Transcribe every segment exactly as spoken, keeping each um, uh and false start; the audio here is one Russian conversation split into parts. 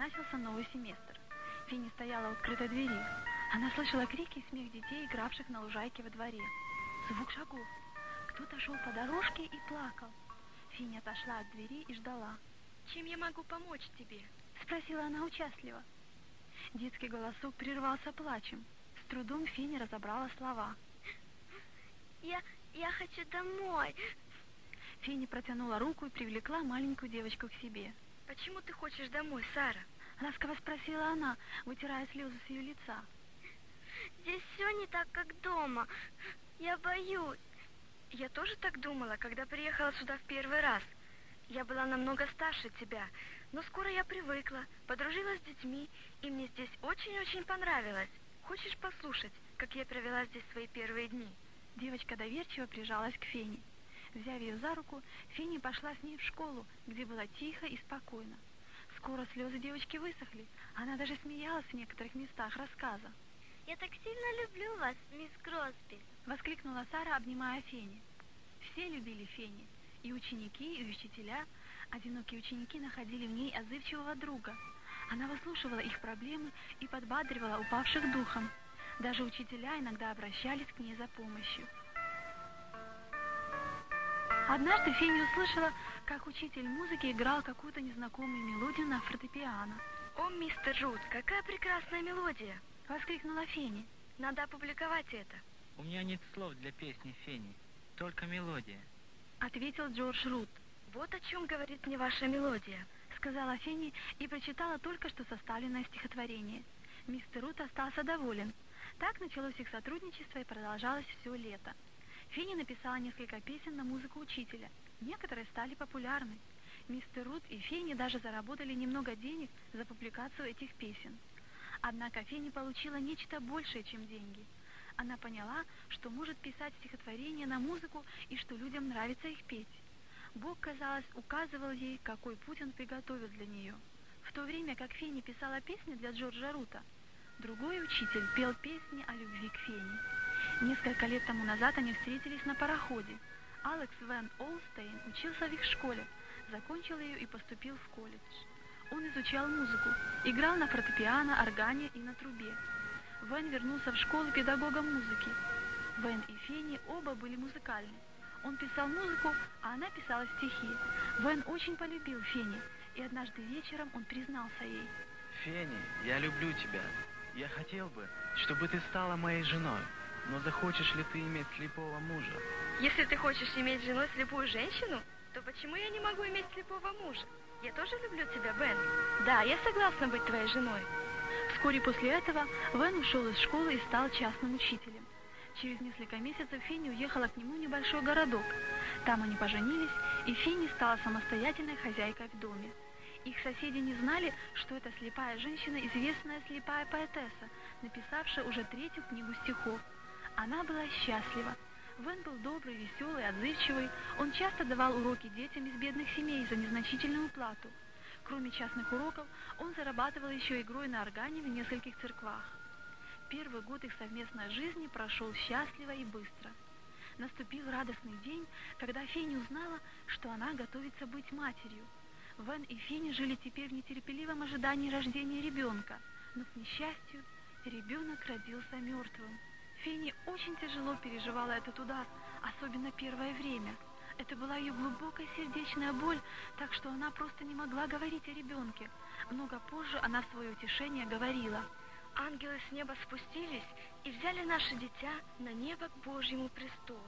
начался новый семестр. Финни стояла у открытой двери. Она слышала крики и смех детей, игравших на лужайке во дворе. Звук шагов. Кто-то шел по дорожке и плакал. Финни отошла от двери и ждала. «Чем я могу помочь тебе?» — спросила она участливо. Детский голосок прервался плачем. С трудом Финни разобрала слова. «Я, я хочу домой!» Финни протянула руку и привлекла маленькую девочку к себе. «Почему ты хочешь домой, Сара?» — ласково спросила она, вытирая слезы с ее лица. «Здесь все не так, как дома. Я боюсь». «Я тоже так думала, когда приехала сюда в первый раз. Я была намного старше тебя, но скоро я привыкла, подружилась с детьми, и мне здесь очень-очень понравилось. Хочешь послушать, как я провела здесь свои первые дни?» Девочка доверчиво прижалась к Финни. Взяв ее за руку, Финни пошла с ней в школу, где было тихо и спокойно. Скоро слезы девочки высохли, она даже смеялась в некоторых местах рассказа. «Я так сильно люблю вас, мисс Кросби!» — воскликнула Сара, обнимая Финни. Все любили Финни, и ученики, и учителя. Одинокие ученики находили в ней отзывчивого друга. Она выслушивала их проблемы и подбадривала упавших духом. Даже учителя иногда обращались к ней за помощью. Однажды Финни услышала, как учитель музыки играл какую-то незнакомую мелодию на фортепиано. «О, мистер Рут, какая прекрасная мелодия!» — воскликнула Финни. «Надо опубликовать это». «У меня нет слов для песни, Финни, только мелодия», — ответил Джордж Рут. «Вот о чем говорит мне ваша мелодия», — сказала Финни и прочитала только что составленное стихотворение. Мистер Рут остался доволен. Так началось их сотрудничество и продолжалось все лето. Финни написала несколько песен на музыку учителя. Некоторые стали популярны. Мистер Рут и Финни даже заработали немного денег за публикацию этих песен. Однако Финни получила нечто большее, чем деньги. Она поняла, что может писать стихотворения на музыку и что людям нравится их петь. Бог, казалось, указывал ей, какой путь он приготовил для нее. В то время как Финни писала песни для Джорджа Рута, другой учитель пел песни о любви к Финни. Несколько лет тому назад они встретились на пароходе. Алекс Ван Олстейн учился в их школе, закончил ее и поступил в колледж. Он изучал музыку, играл на фортепиано, органе и на трубе. Вэн вернулся в школу педагогом музыки. Вэн и Финни оба были музыкальны. Он писал музыку, а она писала стихи. Вэн очень полюбил Финни, и однажды вечером он признался ей. «Финни, я люблю тебя. Я хотел бы, чтобы ты стала моей женой. Но захочешь ли ты иметь слепого мужа?» «Если ты хочешь иметь женой слепую женщину, то почему я не могу иметь слепого мужа? Я тоже люблю тебя, Вэн. Да, я согласна быть твоей женой». Вскоре после этого Вэн ушел из школы и стал частным учителем. Через несколько месяцев Финни уехала к нему в небольшой городок. Там они поженились, и Финни стала самостоятельной хозяйкой в доме. Их соседи не знали, что эта слепая женщина — известная слепая поэтесса, написавшая уже третью книгу стихов. Она была счастлива. Вэн был добрый, веселый, отзывчивый. Он часто давал уроки детям из бедных семей за незначительную плату. Кроме частных уроков, он зарабатывал еще игрой на органе в нескольких церквах. Первый год их совместной жизни прошел счастливо и быстро. Наступил радостный день, когда Финни узнала, что она готовится быть матерью. Вэн и Финни жили теперь в нетерпеливом ожидании рождения ребенка, но, к несчастью, ребенок родился мертвым. Финни очень тяжело переживала этот удар, особенно первое время. Это была ее глубокая сердечная боль, так что она просто не могла говорить о ребенке. Много позже она в свое утешение говорила: «Ангелы с неба спустились и взяли наше дитя на небо к Божьему престолу».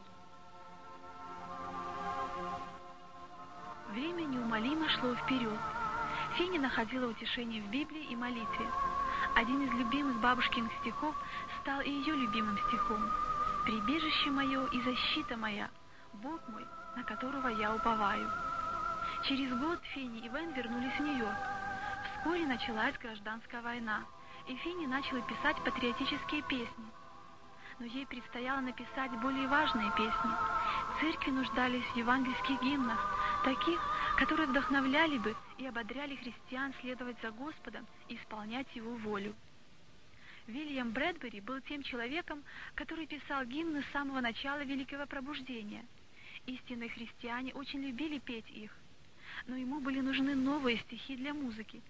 Время неумолимо шло вперед. Финни находила утешение в Библии и молитве. Один из любимых бабушкиных стихов стал и ее любимым стихом: «Прибежище мое и защита моя, Бог мой, на которого я уповаю». Через год Финни и Вэн вернулись в Нью-Йорк. Вскоре началась гражданская война, и Финни начала писать патриотические песни. Но ей предстояло написать более важные песни. Церкви нуждались в евангельских гимнах, таких, которые вдохновляли бы и ободряли христиан следовать за Господом и исполнять Его волю. Вильям Брэдбери был тем человеком, который писал гимны с самого начала Великого Пробуждения. Истинные христиане очень любили петь их, но ему были нужны новые стихи для музыки.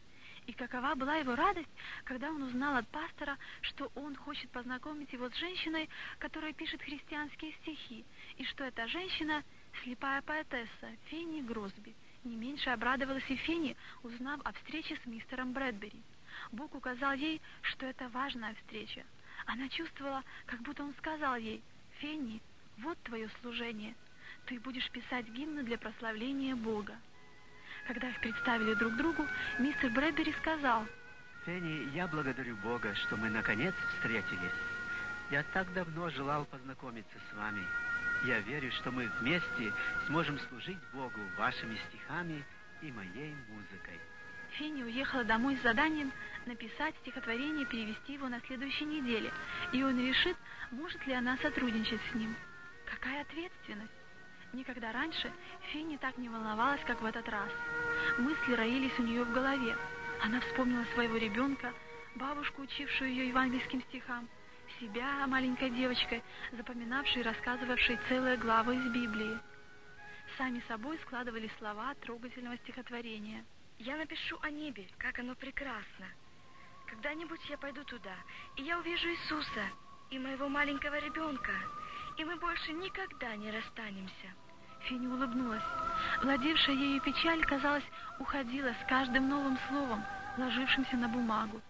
И какова была его радость, когда он узнал от пастора, что он хочет познакомить его с женщиной, которая пишет христианские стихи, и что эта женщина — слепая поэтесса Фенни Гросби. Не меньше обрадовалась и Фенни, узнав о встрече с мистером Брэдбери. Бог указал ей, что это важная встреча. Она чувствовала, как будто он сказал ей: «Фенни, вот твое служение. Ты будешь писать гимны для прославления Бога». Когда их представили друг другу, мистер Брэдбери сказал: «Фенни, я благодарю Бога, что мы наконец встретились. Я так давно желал познакомиться с вами. Я верю, что мы вместе сможем служить Богу вашими стихами и моей музыкой». Фенни уехала домой с заданием написать стихотворение и перевести его на следующей неделе, и он решит, может ли она сотрудничать с ним. Какая ответственность! Никогда раньше Фенни так не волновалась, как в этот раз. Мысли роились у нее в голове. Она вспомнила своего ребенка, бабушку, учившую ее евангельским стихам, себя, маленькой девочкой, запоминавшей и рассказывавшей целые главы из Библии. Сами собой складывались слова трогательного стихотворения. Я напишу о небе, как оно прекрасно. Когда-нибудь я пойду туда, и я увижу Иисуса и моего маленького ребенка, и мы больше никогда не расстанемся. Фенни улыбнулась. Владевшая ею печаль, казалось, уходила с каждым новым словом, ложившимся на бумагу.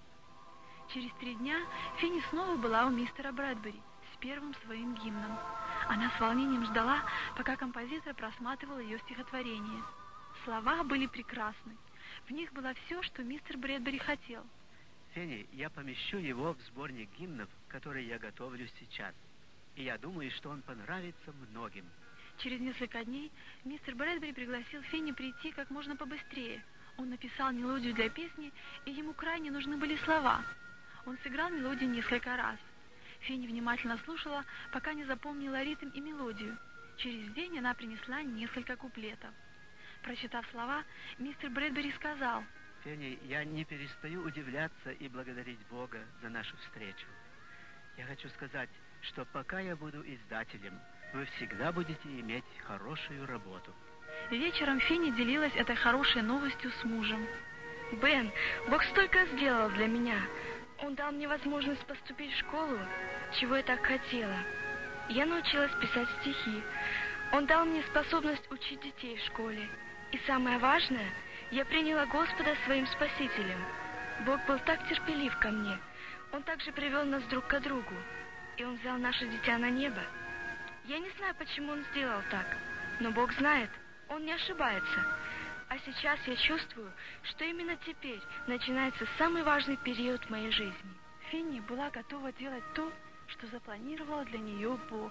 Через три дня Фенни снова была у мистера Брэдбери с первым своим гимном. Она с волнением ждала, пока композитор просматривал ее стихотворение. Слова были прекрасны. В них было все, что мистер Брэдбери хотел. «Фенни, я помещу его в сборник гимнов, который я готовлю сейчас. И я думаю, что он понравится многим». Через несколько дней мистер Брэдбери пригласил Фенни прийти как можно побыстрее. Он написал мелодию для песни, и ему крайне нужны были слова. Он сыграл мелодию несколько раз. Фенни внимательно слушала, пока не запомнила ритм и мелодию. Через день она принесла несколько куплетов. Прочитав слова, мистер Брэдбери сказал: «Фенни, я не перестаю удивляться и благодарить Бога за нашу встречу. Я хочу сказать, что пока я буду издателем, вы всегда будете иметь хорошую работу». Вечером Фенни делилась этой хорошей новостью с мужем. Бен, Бог столько сделал для меня. Он дал мне возможность поступить в школу, чего я так хотела. Я научилась писать стихи. Он дал мне способность учить детей в школе. И самое важное, я приняла Господа своим Спасителем. Бог был так терпелив ко мне. Он также привел нас друг к другу. И Он взял наше дитя на небо. Я не знаю, почему Он сделал так, но Бог знает, Он не ошибается. А сейчас я чувствую, что именно теперь начинается самый важный период в моей жизни. Фенни была готова делать то, что запланировал для нее Бог.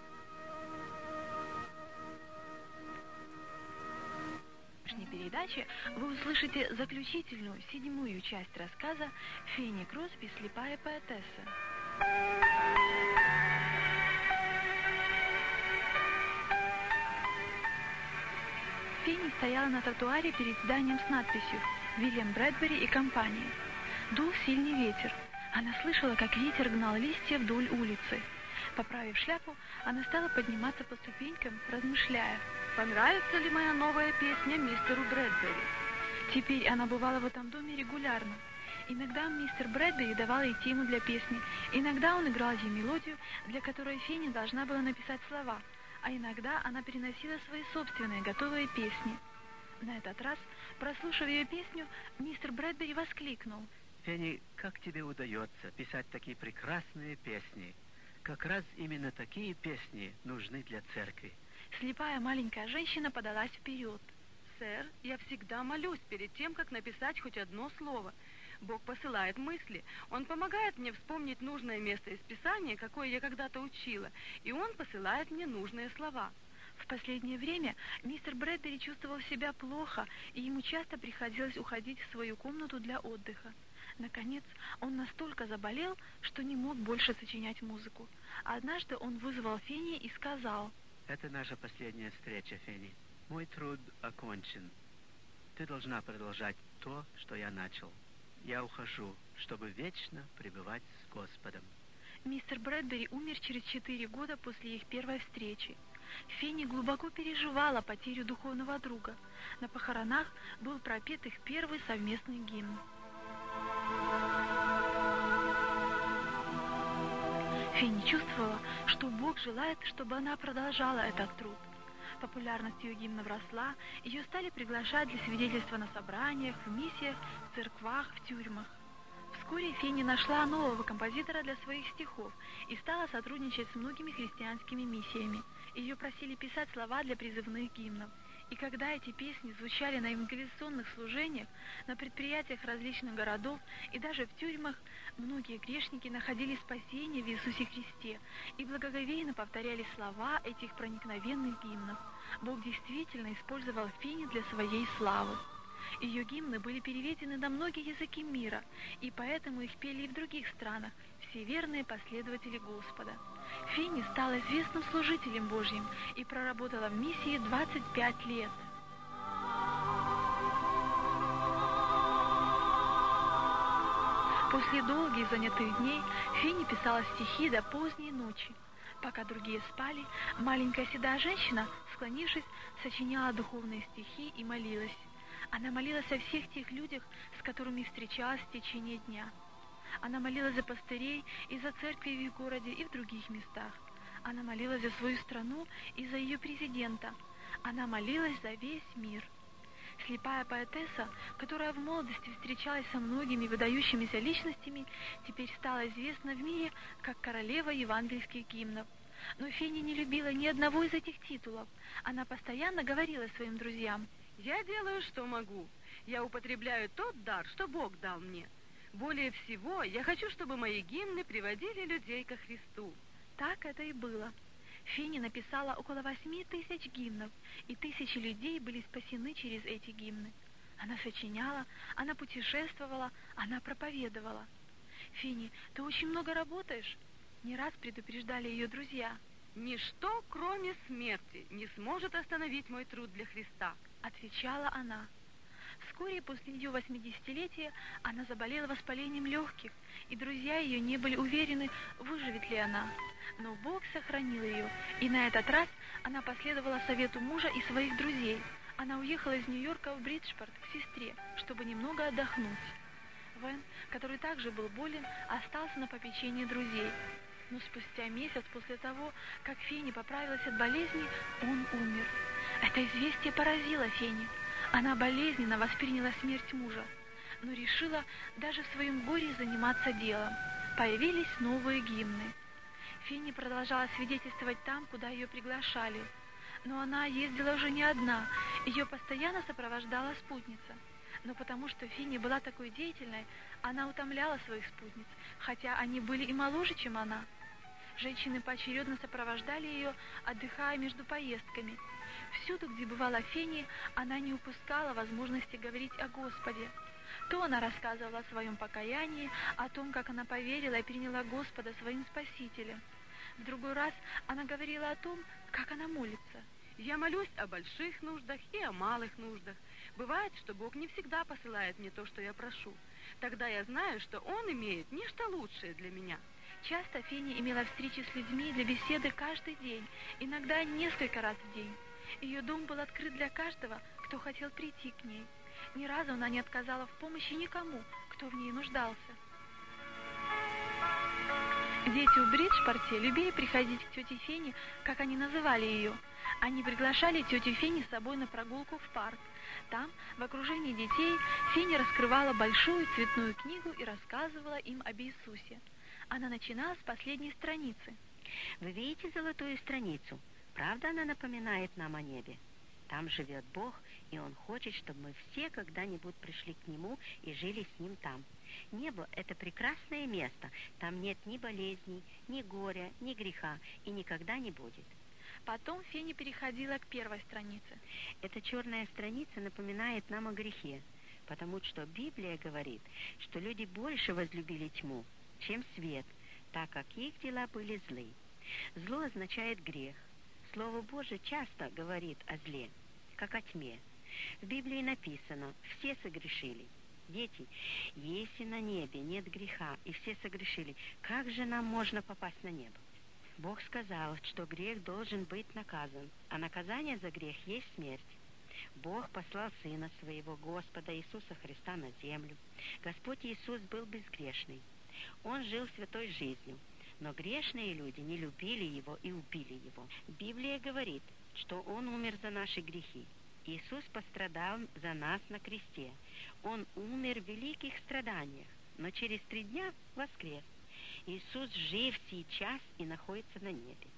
В сегодняшней передаче вы услышите заключительную, седьмую часть рассказа «Фенни Кросби. Слепая поэтесса». Фенни стояла на тротуаре перед зданием с надписью «Вильям Брэдбери и компания». Дул сильный ветер. Она слышала, как ветер гнал листья вдоль улицы. Поправив шляпу, она стала подниматься по ступенькам, размышляя, понравится ли моя новая песня мистеру Брэдбери. Теперь она бывала в этом доме регулярно. Иногда мистер Брэдбери давал ей тему для песни, иногда он играл ей мелодию, для которой Фенни должна была написать слова, а иногда она переносила свои собственные готовые песни. На этот раз, прослушав ее песню, мистер Брэдбери воскликнул: «Фенни, как тебе удается писать такие прекрасные песни? Как раз именно такие песни нужны для церкви». Слепая маленькая женщина подалась вперед. «Сэр, я всегда молюсь перед тем, как написать хоть одно слово. Бог посылает мысли, Он помогает мне вспомнить нужное место из Писания, какое я когда-то учила, и Он посылает мне нужные слова». В последнее время мистер Брэдбери чувствовал себя плохо, и ему часто приходилось уходить в свою комнату для отдыха. Наконец, он настолько заболел, что не мог больше сочинять музыку. Однажды он вызвал Фенни и сказал: «Это наша последняя встреча, Фенни. Мой труд окончен. Ты должна продолжать то, что я начал. Я ухожу, чтобы вечно пребывать с Господом». Мистер Брэдбери умер через четыре года после их первой встречи. Фенни глубоко переживала потерю духовного друга. На похоронах был пропет их первый совместный гимн. Фенни чувствовала, что Бог желает, чтобы она продолжала этот труд. Популярность ее гимнов росла, ее стали приглашать для свидетельства на собраниях, в миссиях, в церквах, в тюрьмах. Вскоре Фенни нашла нового композитора для своих стихов и стала сотрудничать с многими христианскими миссиями. Ее просили писать слова для призывных гимнов. И когда эти песни звучали на евангелизационных служениях, на предприятиях различных городов и даже в тюрьмах, многие грешники находили спасение в Иисусе Христе и благоговейно повторяли слова этих проникновенных гимнов. Бог действительно использовал Фенни для своей славы. Ее гимны были переведены на многие языки мира, и поэтому их пели и в других странах все верные последователи Господа. Фенни стала известным служителем Божьим и проработала в миссии двадцать пять лет. После долгих занятых дней Фенни писала стихи до поздней ночи. Пока другие спали, маленькая седая женщина, склонившись, сочиняла духовные стихи и молилась. Она молилась о всех тех людях, с которыми встречалась в течение дня. Она молилась за пастырей и за церкви в их городе и в других местах. Она молилась за свою страну и за ее президента. Она молилась за весь мир. Слепая поэтесса, которая в молодости встречалась со многими выдающимися личностями, теперь стала известна в мире как королева евангельских гимнов. Но Фенни не любила ни одного из этих титулов. Она постоянно говорила своим друзьям: «Я делаю, что могу. Я употребляю тот дар, что Бог дал мне. Более всего, я хочу, чтобы мои гимны приводили людей ко Христу». Так это и было. Фенни написала около восьми тысяч гимнов, и тысячи людей были спасены через эти гимны. Она сочиняла, она путешествовала, она проповедовала. «Фенни, ты очень много работаешь?» Не раз предупреждали ее друзья. «Ничто, кроме смерти, не сможет остановить мой труд для Христа», — отвечала она. Вскоре после ее восьмидесятилетия она заболела воспалением легких, и друзья ее не были уверены, выживет ли она. Но Бог сохранил ее, и на этот раз она последовала совету мужа и своих друзей. Она уехала из Нью-Йорка в Бриджпорт к сестре, чтобы немного отдохнуть. Вен, который также был болен, остался на попечении друзей. Но спустя месяц после того, как Фенни поправилась от болезни, он умер. Это известие поразило Фенни. Она болезненно восприняла смерть мужа, но решила даже в своем горе заниматься делом. Появились новые гимны. Фенни продолжала свидетельствовать там, куда ее приглашали. Но она ездила уже не одна, ее постоянно сопровождала спутница. Но потому что Фенни была такой деятельной, она утомляла своих спутниц, хотя они были и моложе, чем она. Женщины поочередно сопровождали ее, отдыхая между поездками. Всюду, где бывала Фенни, она не упускала возможности говорить о Господе. То она рассказывала о своем покаянии, о том, как она поверила и приняла Господа своим Спасителем. В другой раз она говорила о том, как она молится. «Я молюсь о больших нуждах и о малых нуждах. Бывает, что Бог не всегда посылает мне то, что я прошу. Тогда я знаю, что Он имеет нечто лучшее для меня». Часто Фенни имела встречи с людьми для беседы каждый день, иногда несколько раз в день. Ее дом был открыт для каждого, кто хотел прийти к ней. Ни разу она не отказала в помощи никому, кто в ней нуждался. Дети в Бриджпорте любили приходить к тете Фенни, как они называли ее. Они приглашали тетю Фенни с собой на прогулку в парк. Там, в окружении детей, Фенни раскрывала большую цветную книгу и рассказывала им об Иисусе. Она начинала с последней страницы. Вы видите золотую страницу? Правда, она напоминает нам о небе? Там живет Бог, и Он хочет, чтобы мы все когда-нибудь пришли к Нему и жили с Ним там. Небо – это прекрасное место. Там нет ни болезней, ни горя, ни греха, и никогда не будет. Потом Фенни переходила к первой странице. Эта черная страница напоминает нам о грехе, потому что Библия говорит, что люди больше возлюбили тьму, чем свет, так как их дела были злы. Зло означает грех. Слово Божие часто говорит о зле, как о тьме. В Библии написано: «Все согрешили». Дети, если на небе нет греха и все согрешили, как же нам можно попасть на небо? Бог сказал, что грех должен быть наказан, а наказание за грех есть смерть. Бог послал Сына Своего, Господа Иисуса Христа, на землю. Господь Иисус был безгрешный. Он жил святой жизнью, но грешные люди не любили Его и убили Его. Библия говорит, что Он умер за наши грехи. Иисус пострадал за нас на кресте. Он умер в великих страданиях, но через три дня воскрес. Иисус жив сейчас и находится на небе.